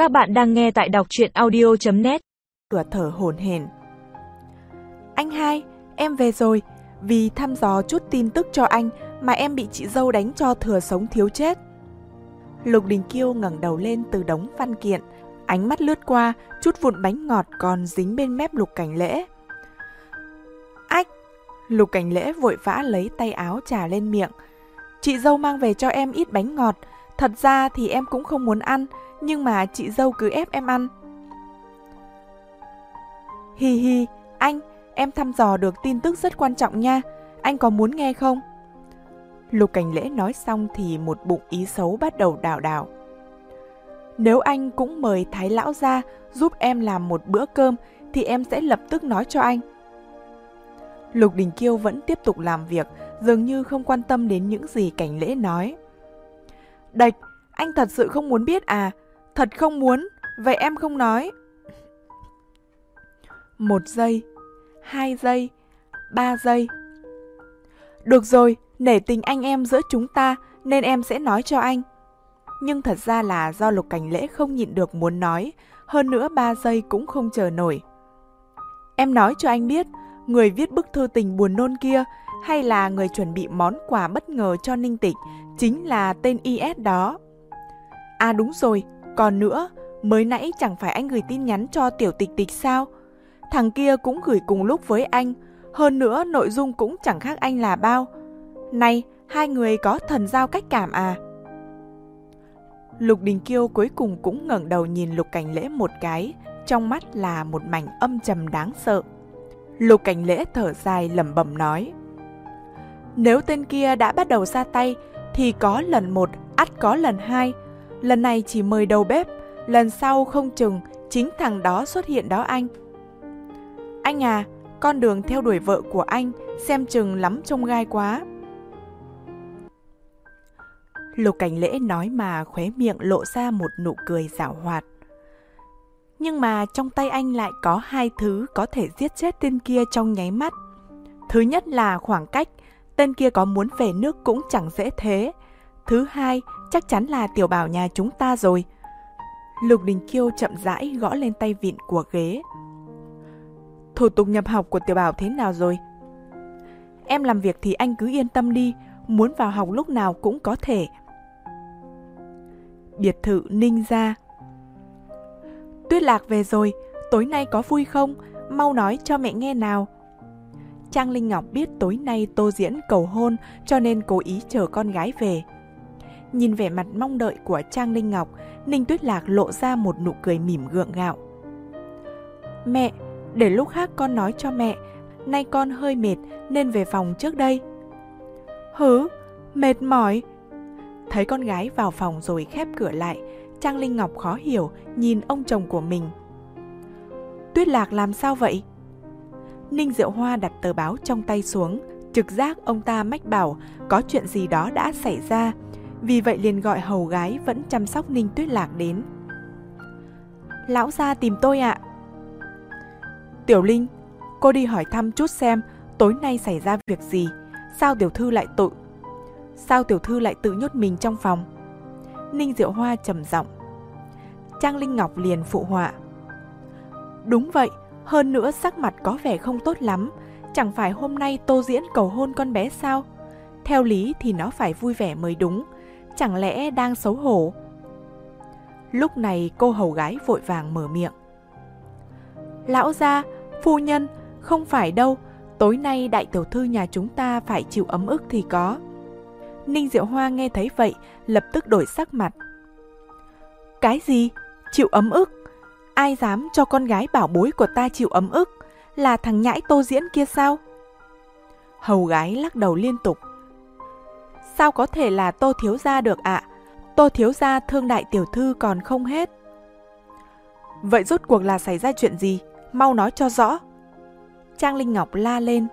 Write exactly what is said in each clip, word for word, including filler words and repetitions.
Các bạn đang nghe tại đọc truyện audio chấm net. Cửa thở hổn hển. Anh hai, em về rồi. Vì thăm dò chút tin tức cho anh mà em bị chị dâu đánh cho thừa sống thiếu chết. Lục Đình Kiêu ngẩng đầu lên từ đống văn kiện, ánh mắt lướt qua chút vụn bánh ngọt còn dính bên mép Lục Cảnh Lễ. Ách! Lục Cảnh Lễ vội vã lấy tay áo trà lên miệng. Chị dâu mang về cho em ít bánh ngọt. Thật ra thì em cũng không muốn ăn, nhưng mà chị dâu cứ ép em ăn. Hi hi, anh, em thăm dò được tin tức rất quan trọng nha. Anh có muốn nghe không? Lục Cảnh Lễ nói xong thì một bụng ý xấu bắt đầu đảo đảo. Nếu anh cũng mời Thái lão ra giúp em làm một bữa cơm thì em sẽ lập tức nói cho anh. Lục Đình Kiêu vẫn tiếp tục làm việc, dường như không quan tâm đến những gì Cảnh Lễ nói. Đạch, anh thật sự không muốn biết à? Thật không muốn, vậy em không nói. Một giây, hai giây, ba giây. Được rồi, nể tình anh em giữa chúng ta nên em sẽ nói cho anh. Nhưng thật ra là do Lục Cảnh Lễ không nhịn được muốn nói, hơn nữa ba giây cũng không chờ nổi. Em nói cho anh biết, người viết bức thư tình buồn nôn kia hay là người chuẩn bị món quà bất ngờ cho Ninh Tịch chính là tên i ét đó. À đúng rồi, còn nữa, mới nãy chẳng phải anh gửi tin nhắn cho Tiểu Tịch Tịch sao? Thằng kia cũng gửi cùng lúc với anh, hơn nữa nội dung cũng chẳng khác anh là bao. Này, hai người có thần giao cách cảm à? Lục Đình Kiêu cuối cùng cũng ngẩng đầu nhìn Lục Cảnh Lễ một cái, trong mắt là một mảnh âm trầm đáng sợ. Lục Cảnh Lễ thở dài lẩm bẩm nói. Nếu tên kia đã bắt đầu ra tay, thì có lần một, ắt có lần hai. Lần này chỉ mời đầu bếp, lần sau không chừng chính thằng đó xuất hiện đó anh. Anh à, con đường theo đuổi vợ của anh xem chừng lắm trông gai quá. Lục Cảnh Lễ nói mà khóe miệng lộ ra một nụ cười giảo hoạt. Nhưng mà trong tay anh lại có hai thứ có thể giết chết tên kia trong nháy mắt. Thứ nhất là khoảng cách, tên kia có muốn về nước cũng chẳng dễ thế. Thứ hai, chắc chắn là Tiểu Bảo nhà chúng ta rồi. Lục Đình Kiêu chậm rãi gõ lên tay vịn của ghế. Thủ tục nhập học của Tiểu Bảo thế nào rồi? Em làm việc thì anh cứ yên tâm đi, muốn vào học lúc nào cũng có thể. Biệt thự Ninh gia. Tuyết Lạc về rồi, tối nay có vui không? Mau nói cho mẹ nghe nào. Trang Linh Ngọc biết tối nay Tô Diễn cầu hôn cho nên cố ý chờ con gái về. Nhìn vẻ mặt mong đợi của Trang Linh Ngọc, Ninh Tuyết Lạc lộ ra một nụ cười mỉm gượng gạo. Mẹ, để lúc khác con nói cho mẹ, nay con hơi mệt nên về phòng trước đây. Hứ, mệt mỏi. Thấy con gái vào phòng rồi khép cửa lại, Trang Linh Ngọc khó hiểu nhìn ông chồng của mình. Tuyết Lạc làm sao vậy? Ninh Diệu Hoa đặt tờ báo trong tay xuống, trực giác ông ta mách bảo có chuyện gì đó đã xảy ra, vì vậy liền gọi hầu gái vẫn chăm sóc Ninh Tuyết Lạc đến. Lão gia tìm tôi ạ. Tiểu Linh, cô đi hỏi thăm chút xem tối nay xảy ra việc gì, sao tiểu thư lại tự Sao tiểu thư lại tự nhốt mình trong phòng? Ninh Diệu Hoa trầm giọng. Trang Linh Ngọc liền phụ họa. Đúng vậy, hơn nữa sắc mặt có vẻ không tốt lắm. Chẳng phải hôm nay Tô Diễn cầu hôn con bé sao? Theo lý thì nó phải vui vẻ mới đúng, chẳng lẽ đang xấu hổ? Lúc này cô hầu gái vội vàng mở miệng. Lão gia, phu nhân, không phải đâu, tối nay đại tiểu thư nhà chúng ta phải chịu ấm ức thì có. Ninh Diệu Hoa nghe thấy vậy, lập tức đổi sắc mặt. Cái gì? Chịu ấm ức? Ai dám cho con gái bảo bối của ta chịu ấm ức? Là thằng nhãi Tô Diễn kia sao? Hầu gái lắc đầu liên tục. Sao có thể là Tô thiếu gia được ạ? À? Tô thiếu gia thương đại tiểu thư còn không hết. Vậy rốt cuộc là xảy ra chuyện gì? Mau nói cho rõ. Trang Linh Ngọc la lên.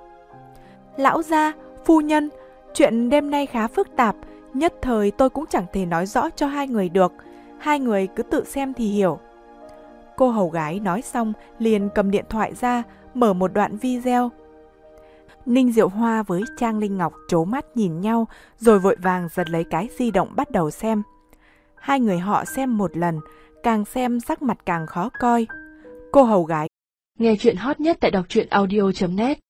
Lão gia, phu nhân, chuyện đêm nay khá phức tạp, nhất thời tôi cũng chẳng thể nói rõ cho hai người được. Hai người cứ tự xem thì hiểu. Cô hầu gái nói xong liền cầm điện thoại ra, mở một đoạn video. Ninh Diệu Hoa với Trang Linh Ngọc trố mắt nhìn nhau, rồi vội vàng giật lấy cái di động bắt đầu xem. Hai người họ xem một lần, càng xem sắc mặt càng khó coi. Cô hầu gái. Nghe chuyện hot nhất tại đọc truyện audio chấm net